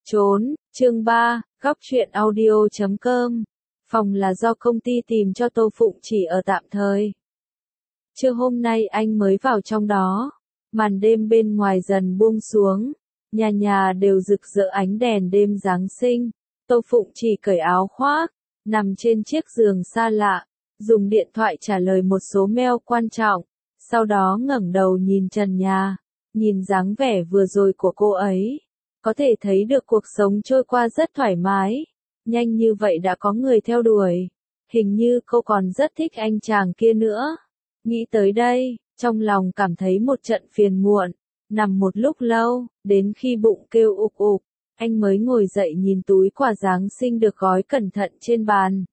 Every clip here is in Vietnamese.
Trốn, chương 3, góc truyện audio.com. Phòng là do công ty tìm cho Tô Phụng chỉ ở tạm thời. Trưa hôm nay anh mới vào trong đó. Màn đêm bên ngoài dần buông xuống. Nhà nhà đều rực rỡ ánh đèn đêm Giáng sinh. Tô Phụng chỉ cởi áo khoác, nằm trên chiếc giường xa lạ, dùng điện thoại trả lời một số mail quan trọng. Sau đó ngẩng đầu nhìn trần nhà, nhìn dáng vẻ vừa rồi của cô ấy. Có thể thấy được cuộc sống trôi qua rất thoải mái. Nhanh như vậy đã có người theo đuổi. Hình như cô còn rất thích anh chàng kia nữa. Nghĩ tới đây, trong lòng cảm thấy một trận phiền muộn. Nằm một lúc lâu, đến khi bụng kêu ục ục, anh mới ngồi dậy nhìn túi quà Giáng sinh được gói cẩn thận trên bàn.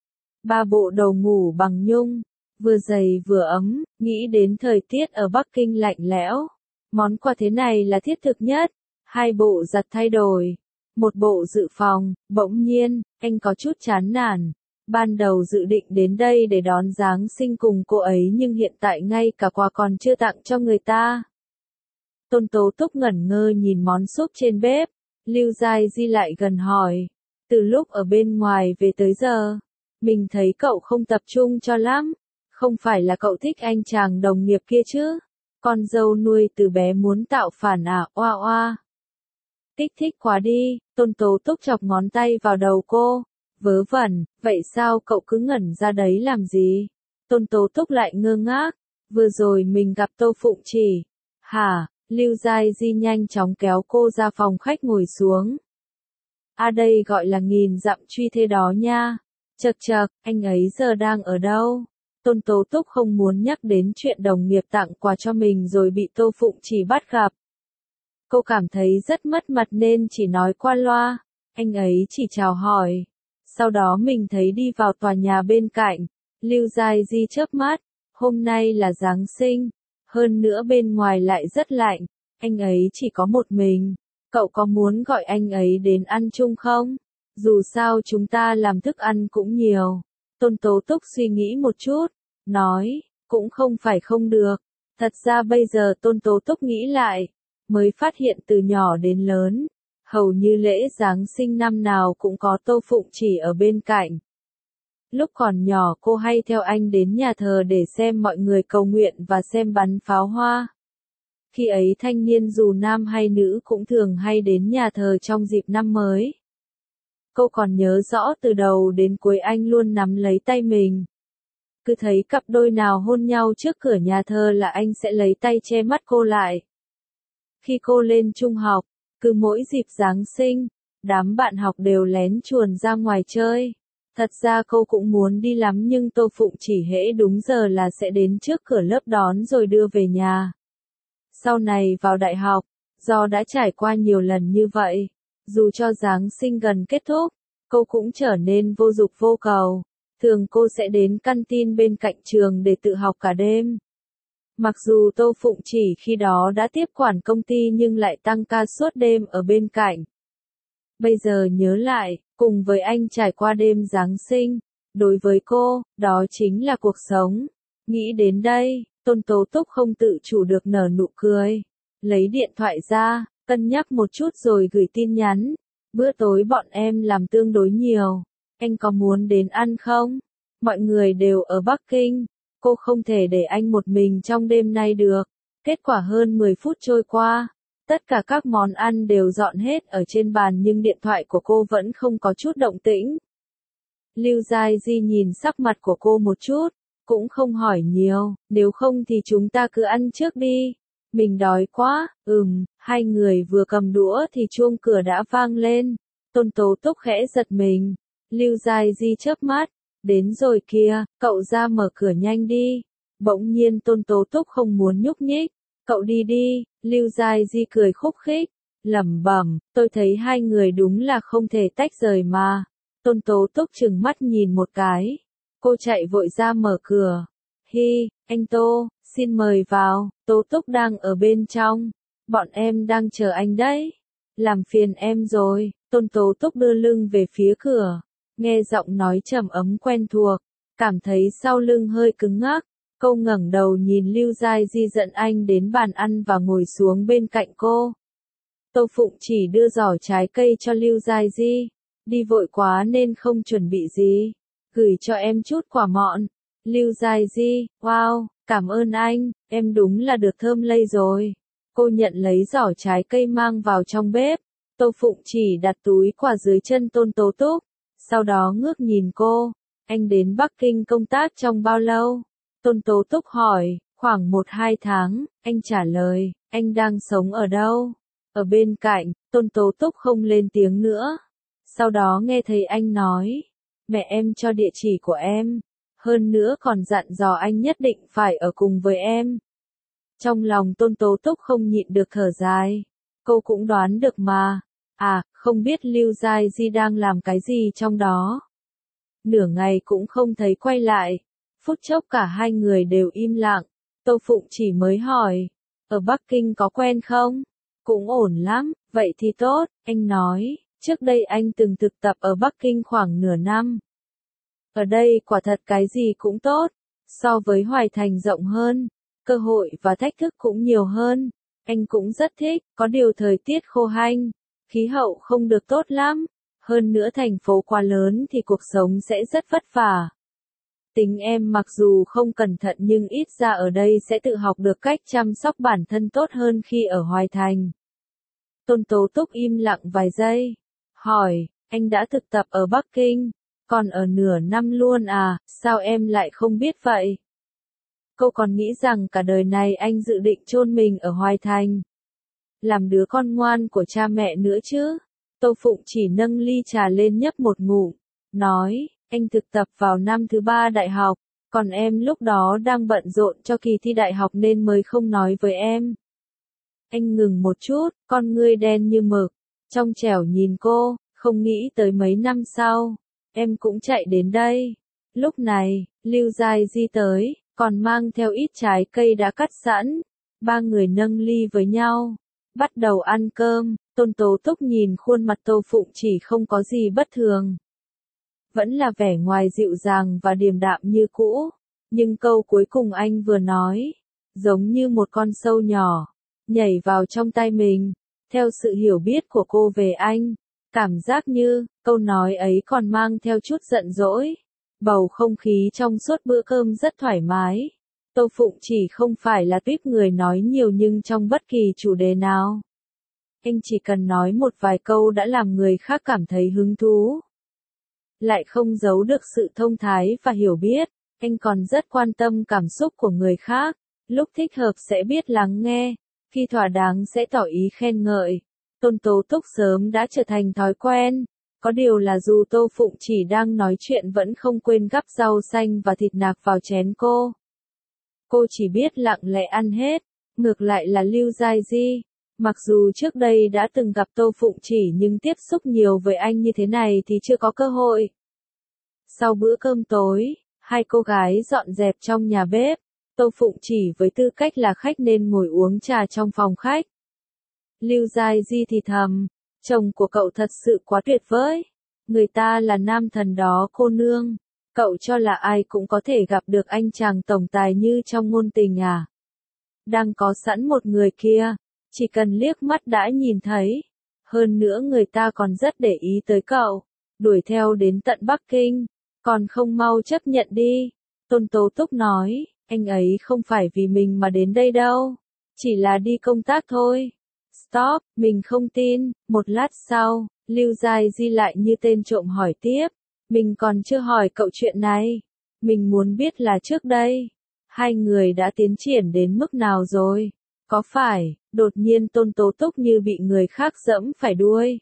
3 bộ đồ ngủ bằng nhung, vừa dày vừa ấm, nghĩ đến thời tiết ở Bắc Kinh lạnh lẽo. Món quà thế này là thiết thực nhất. 2 bộ giặt thay đổi, 1 bộ dự phòng. Bỗng nhiên, anh có chút chán nản. Ban đầu dự định đến đây để đón Giáng sinh cùng cô ấy nhưng hiện tại ngay cả quà còn chưa tặng cho người ta. Tôn Tố Túc ngẩn ngơ nhìn món súp trên bếp. Lưu Giai Di lại gần hỏi. Từ lúc ở bên ngoài về tới giờ, mình thấy cậu không tập trung cho lắm. Không phải là cậu thích anh chàng đồng nghiệp kia chứ? Con dâu nuôi từ bé muốn tạo phản à, oa oa. Kích thích quá đi. Tôn Tố Túc chọc ngón tay vào đầu cô. Vớ vẩn, vậy sao cậu cứ ngẩn ra đấy làm gì? Tôn Tố Túc lại ngơ ngác. Vừa rồi mình gặp Tô Phụng Chỉ. Hả? Lưu Giai Di nhanh chóng kéo cô ra phòng khách ngồi xuống. À đây gọi là nghìn dặm truy thê đó nha. Chậc chậc, anh ấy giờ đang ở đâu? Tôn Tố Túc không muốn nhắc đến chuyện đồng nghiệp tặng quà cho mình rồi bị Tô Phụng Chỉ bắt gặp. Cô cảm thấy rất mất mặt nên chỉ nói qua loa. Anh ấy chỉ chào hỏi. Sau đó mình thấy đi vào tòa nhà bên cạnh. Lưu Giai Di chớp mắt. Hôm nay là Giáng sinh. Hơn nữa bên ngoài lại rất lạnh. Anh ấy chỉ có một mình. Cậu có muốn gọi anh ấy đến ăn chung không? Dù sao chúng ta làm thức ăn cũng nhiều. Tôn Tố Túc suy nghĩ một chút. Nói, cũng không phải không được. Thật ra bây giờ Tôn Tố Túc nghĩ lại. Mới phát hiện từ nhỏ đến lớn, hầu như lễ Giáng sinh năm nào cũng có Tô Phụng Chỉ ở bên cạnh. Lúc còn nhỏ cô hay theo anh đến nhà thờ để xem mọi người cầu nguyện và xem bắn pháo hoa. Khi ấy thanh niên dù nam hay nữ cũng thường hay đến nhà thờ trong dịp năm mới. Cô còn nhớ rõ từ đầu đến cuối anh luôn nắm lấy tay mình. Cứ thấy cặp đôi nào hôn nhau trước cửa nhà thờ là anh sẽ lấy tay che mắt cô lại. Khi cô lên trung học, cứ mỗi dịp Giáng sinh, đám bạn học đều lén chuồn ra ngoài chơi. Thật ra cô cũng muốn đi lắm nhưng Tô Phụng Chỉ hễ đúng giờ là sẽ đến trước cửa lớp đón rồi đưa về nhà. Sau này vào đại học, do đã trải qua nhiều lần như vậy, dù cho Giáng sinh gần kết thúc, cô cũng trở nên vô dục vô cầu. Thường cô sẽ đến canteen bên cạnh trường để tự học cả đêm. Mặc dù Tô Phụng Chỉ khi đó đã tiếp quản công ty nhưng lại tăng ca suốt đêm ở bên cạnh. Bây giờ nhớ lại, cùng với anh trải qua đêm Giáng sinh, đối với cô, đó chính là cuộc sống. Nghĩ đến đây, Tôn Tố Túc không tự chủ được nở nụ cười. Lấy điện thoại ra, cân nhắc một chút rồi gửi tin nhắn. Bữa tối bọn em làm tương đối nhiều. Anh có muốn đến ăn không? Mọi người đều ở Bắc Kinh. Cô không thể để anh một mình trong đêm nay được. Kết quả hơn 10 phút trôi qua. Tất cả các món ăn đều dọn hết ở trên bàn nhưng điện thoại của cô vẫn không có chút động tĩnh. Lưu Giai Di nhìn sắc mặt của cô một chút. Cũng không hỏi nhiều. Nếu không thì chúng ta cứ ăn trước đi. Mình đói quá. Hai người vừa cầm đũa thì chuông cửa đã vang lên. Tôn Tố Túc khẽ giật mình. Lưu Giai Di chớp mắt. Đến rồi kìa, cậu ra mở cửa nhanh đi. Bỗng nhiên Tôn Tố Túc không muốn nhúc nhích. Cậu đi đi. Lưu Giai Di cười khúc khích. Lẩm bẩm, tôi thấy hai người đúng là không thể tách rời mà. Tôn Tố Túc trừng mắt nhìn một cái. Cô chạy vội ra mở cửa. Hi, anh Tô, xin mời vào. Tố Túc đang ở bên trong. Bọn em đang chờ anh đấy. Làm phiền em rồi. Tôn Tố Túc đưa lưng về phía cửa. Nghe giọng nói trầm ấm quen thuộc, cảm thấy sau lưng hơi cứng ngắc. Cô ngẩng đầu nhìn Lưu Giai Di dẫn anh đến bàn ăn và ngồi xuống bên cạnh cô. Tô Phụng chỉ đưa giỏ trái cây cho Lưu Giai Di. Đi vội quá nên không chuẩn bị gì. Gửi cho em chút quả mọn. Lưu Giai Di, wow, cảm ơn anh, em đúng là được thơm lây rồi. Cô nhận lấy giỏ trái cây mang vào trong bếp. Tô Phụng chỉ đặt túi quả dưới chân Tôn Tố Túc. Sau đó ngước nhìn cô. Anh đến Bắc Kinh công tác trong bao lâu? Tôn Tố Túc hỏi, khoảng 1-2 tháng, anh trả lời, anh đang sống ở đâu? Ở bên cạnh, Tôn Tố Túc không lên tiếng nữa. Sau đó nghe thấy anh nói, mẹ em cho địa chỉ của em, hơn nữa còn dặn dò anh nhất định phải ở cùng với em. Trong lòng Tôn Tố Túc không nhịn được thở dài, cô cũng đoán được mà, không biết Lưu Giai Di đang làm cái gì trong đó. Nửa ngày cũng không thấy quay lại, phút chốc cả hai người đều im lặng, Tô Phụng chỉ mới hỏi, ở Bắc Kinh có quen không? Cũng ổn lắm, vậy thì tốt, anh nói, trước đây anh từng thực tập ở Bắc Kinh khoảng nửa năm. Ở đây quả thật cái gì cũng tốt, so với Hoài Thành rộng hơn, cơ hội và thách thức cũng nhiều hơn, anh cũng rất thích, có điều thời tiết khô hanh, khí hậu không được tốt lắm, hơn nữa thành phố quá lớn thì cuộc sống sẽ rất vất vả. Tính em mặc dù không cẩn thận nhưng ít ra ở đây sẽ tự học được cách chăm sóc bản thân tốt hơn khi ở Hoài Thành. Tôn Tố Túc im lặng vài giây, hỏi, anh đã thực tập ở Bắc Kinh, còn ở nửa năm luôn à, sao em lại không biết vậy? Cô còn nghĩ rằng cả đời này anh dự định chôn mình ở Hoài Thành, làm đứa con ngoan của cha mẹ nữa chứ? Tô Phụng chỉ nâng ly trà lên nhấp một ngụm, nói, anh thực tập vào năm thứ 3 đại học, còn em lúc đó đang bận rộn cho kỳ thi đại học nên mới không nói với em. Anh ngừng một chút, con ngươi đen như mực, trong trẻo nhìn cô, không nghĩ tới mấy năm sau, em cũng chạy đến đây. Lúc này, Lưu Giai Di tới, còn mang theo ít trái cây đã cắt sẵn, ba người nâng ly với nhau, bắt đầu ăn cơm. Tôn Tố Túc nhìn khuôn mặt Tô Phụng chỉ không có gì bất thường. Vẫn là vẻ ngoài dịu dàng và điềm đạm như cũ, nhưng câu cuối cùng anh vừa nói, giống như một con sâu nhỏ, nhảy vào trong tai mình. Theo sự hiểu biết của cô về anh, cảm giác như, câu nói ấy còn mang theo chút giận dỗi. Bầu không khí trong suốt bữa cơm rất thoải mái. Tô Phụng chỉ không phải là tuýp người nói nhiều nhưng trong bất kỳ chủ đề nào, anh chỉ cần nói một vài câu đã làm người khác cảm thấy hứng thú. Lại không giấu được sự thông thái và hiểu biết, anh còn rất quan tâm cảm xúc của người khác, lúc thích hợp sẽ biết lắng nghe, khi thỏa đáng sẽ tỏ ý khen ngợi. Tôn Tố Túc sớm đã trở thành thói quen, có điều là dù Tô Phụng chỉ đang nói chuyện vẫn không quên gắp rau xanh và thịt nạc vào chén cô. Cô chỉ biết lặng lẽ ăn hết, ngược lại là Lưu Giai Di. Mặc dù trước đây đã từng gặp Tô Phụng chỉ nhưng tiếp xúc nhiều với anh như thế này thì chưa có cơ hội. Sau bữa cơm tối, hai cô gái dọn dẹp trong nhà bếp, Tô Phụng chỉ với tư cách là khách nên ngồi uống trà trong phòng khách. Lưu Giai Di thì thầm, chồng của cậu thật sự quá tuyệt vời. Người ta là nam thần đó cô nương, cậu cho là ai cũng có thể gặp được anh chàng tổng tài như trong ngôn tình à? Đang có sẵn một người kia, chỉ cần liếc mắt đã nhìn thấy. Hơn nữa người ta còn rất để ý tới cậu, đuổi theo đến tận Bắc Kinh, còn không mau chấp nhận đi. Tôn Tố Túc nói, anh ấy không phải vì mình mà đến đây đâu, chỉ là đi công tác thôi. Stop, mình không tin. Một lát sau, Lưu Giai Di lại như tên trộm hỏi tiếp, mình còn chưa hỏi cậu chuyện này, mình muốn biết là trước đây, hai người đã tiến triển đến mức nào rồi, có phải, đột nhiên Tôn Tố Túc như bị người khác giẫm phải đuôi.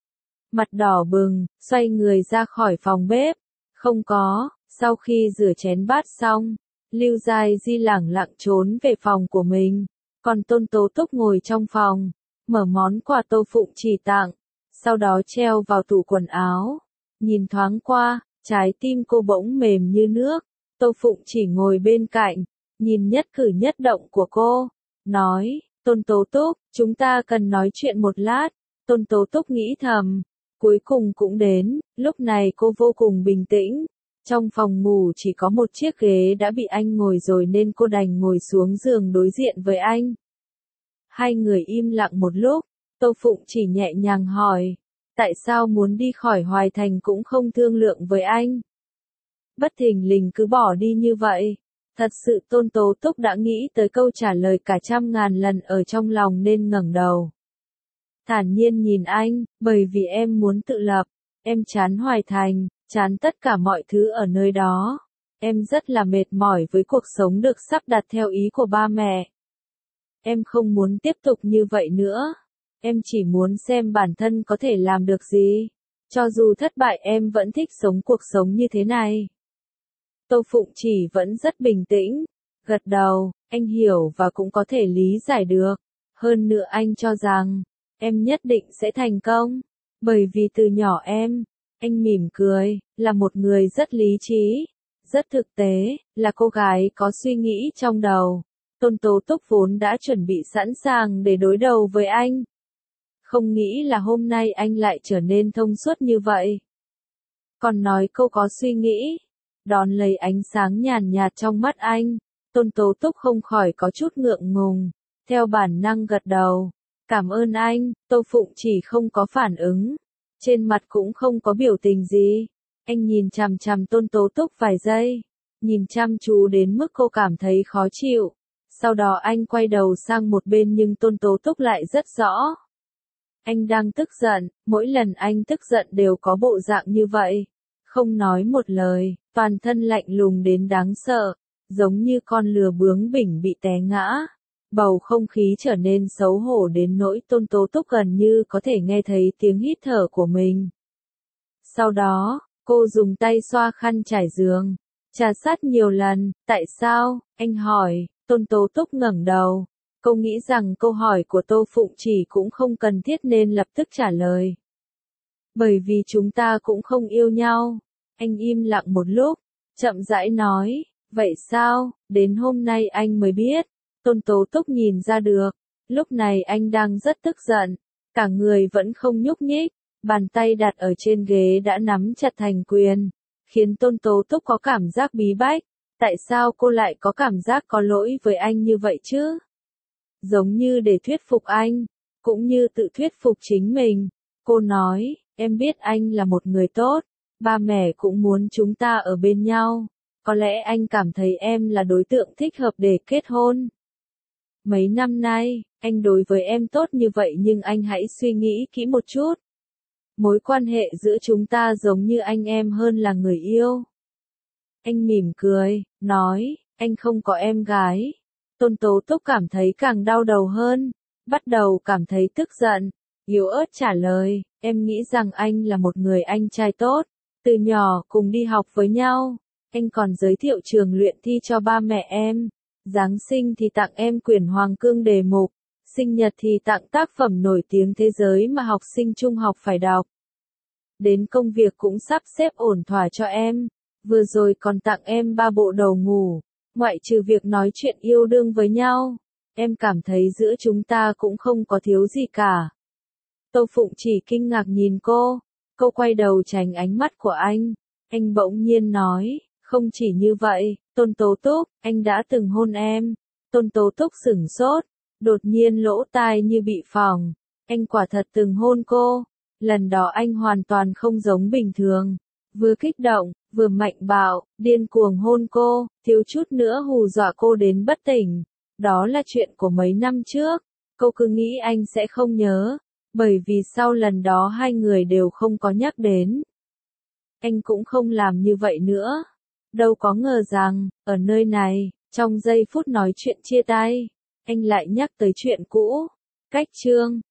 Mặt đỏ bừng, xoay người ra khỏi phòng bếp, không có, sau khi rửa chén bát xong, Lưu Giai Di lẳng lặng trốn về phòng của mình, còn Tôn Tố Túc ngồi trong phòng, mở món quà Tô Phụng chỉ tặng, sau đó treo vào tủ quần áo. Nhìn thoáng qua, trái tim cô bỗng mềm như nước. Tô Phụng chỉ ngồi bên cạnh, nhìn nhất cử nhất động của cô, nói, Tôn Tố Túc, chúng ta cần nói chuyện một lát. Tôn Tố Túc nghĩ thầm, cuối cùng cũng đến, lúc này cô vô cùng bình tĩnh. Trong phòng ngủ chỉ có một chiếc ghế đã bị anh ngồi rồi nên cô đành ngồi xuống giường đối diện với anh. Hai người im lặng một lúc, Tô Phụng chỉ nhẹ nhàng hỏi, tại sao muốn đi khỏi Hoài Thành cũng không thương lượng với anh? Bất thình lình cứ bỏ đi như vậy. Thật sự Tôn Tố Túc đã nghĩ tới câu trả lời cả trăm ngàn lần ở trong lòng nên ngẩng đầu. Thản nhiên nhìn anh, bởi vì em muốn tự lập, em chán Hoài Thành, chán tất cả mọi thứ ở nơi đó. Em rất là mệt mỏi với cuộc sống được sắp đặt theo ý của ba mẹ. Em không muốn tiếp tục như vậy nữa. Em chỉ muốn xem bản thân có thể làm được gì. Cho dù thất bại em vẫn thích sống cuộc sống như thế này. Tô Phụng chỉ vẫn rất bình tĩnh, gật đầu, anh hiểu và cũng có thể lý giải được. Hơn nữa anh cho rằng, em nhất định sẽ thành công. Bởi vì từ nhỏ em, anh mỉm cười, là một người rất lý trí, rất thực tế, là cô gái có suy nghĩ trong đầu. Tôn Tố Túc vốn đã chuẩn bị sẵn sàng để đối đầu với anh. Không nghĩ là hôm nay anh lại trở nên thông suốt như vậy. Còn nói câu có suy nghĩ, đón lấy ánh sáng nhàn nhạt trong mắt anh, Tôn Tố Túc không khỏi có chút ngượng ngùng, theo bản năng gật đầu. Cảm ơn anh, Tô Phụng chỉ không có phản ứng, trên mặt cũng không có biểu tình gì. Anh nhìn chằm chằm Tôn Tố Túc vài giây, nhìn chăm chú đến mức cô cảm thấy khó chịu. Sau đó anh quay đầu sang một bên nhưng Tôn Tố Túc lại rất rõ. Anh đang tức giận, mỗi lần anh tức giận đều có bộ dạng như vậy. Không nói một lời, toàn thân lạnh lùng đến đáng sợ, giống như con lừa bướng bỉnh bị té ngã. Bầu không khí trở nên xấu hổ đến nỗi Tôn Tố Túc gần như có thể nghe thấy tiếng hít thở của mình. Sau đó, cô dùng tay xoa khăn trải giường, trà sát nhiều lần. Tại sao? Anh hỏi. Tôn Tố Túc ngẩng đầu. Cô nghĩ rằng câu hỏi của Tô Phụng chỉ cũng không cần thiết nên lập tức trả lời. Bởi vì chúng ta cũng không yêu nhau. Anh im lặng một lúc, chậm rãi nói, vậy sao, đến hôm nay anh mới biết. Tôn Tố Túc nhìn ra được, lúc này anh đang rất tức giận, cả người vẫn không nhúc nhích, bàn tay đặt ở trên ghế đã nắm chặt thành quyền, khiến Tôn Tố Túc có cảm giác bí bách. Tại sao cô lại có cảm giác có lỗi với anh như vậy chứ? Giống như để thuyết phục anh, cũng như tự thuyết phục chính mình. Cô nói, em biết anh là một người tốt, ba mẹ cũng muốn chúng ta ở bên nhau. Có lẽ anh cảm thấy em là đối tượng thích hợp để kết hôn. Mấy năm nay, anh đối với em tốt như vậy nhưng anh hãy suy nghĩ kỹ một chút. Mối quan hệ giữa chúng ta giống như anh em hơn là người yêu. Anh mỉm cười, nói, anh không có em gái. Tôn Tố Túc cảm thấy càng đau đầu hơn, bắt đầu cảm thấy tức giận, yếu ớt trả lời, em nghĩ rằng anh là một người anh trai tốt, từ nhỏ cùng đi học với nhau, anh còn giới thiệu trường luyện thi cho ba mẹ em, Giáng sinh thì tặng em quyển Hoàng Cương đề mục, sinh nhật thì tặng tác phẩm nổi tiếng thế giới mà học sinh trung học phải đọc. Đến công việc cũng sắp xếp ổn thỏa cho em, vừa rồi còn tặng em 3 bộ đồ ngủ. Ngoại trừ việc nói chuyện yêu đương với nhau, em cảm thấy giữa chúng ta cũng không có thiếu gì cả. Tô Phụng chỉ kinh ngạc nhìn cô quay đầu tránh ánh mắt của anh bỗng nhiên nói, không chỉ như vậy, Tôn Tố Túc, anh đã từng hôn em. Tôn Tố Túc sửng sốt, đột nhiên lỗ tai như bị phỏng, anh quả thật từng hôn cô, lần đó anh hoàn toàn không giống bình thường. Vừa kích động, vừa mạnh bạo, điên cuồng hôn cô, thiếu chút nữa hù dọa cô đến bất tỉnh. Đó là chuyện của mấy năm trước, cô cứ nghĩ anh sẽ không nhớ, bởi vì sau lần đó hai người đều không có nhắc đến. Anh cũng không làm như vậy nữa. Đâu có ngờ rằng, ở nơi này, trong giây phút nói chuyện chia tay, anh lại nhắc tới chuyện cũ. Cách chương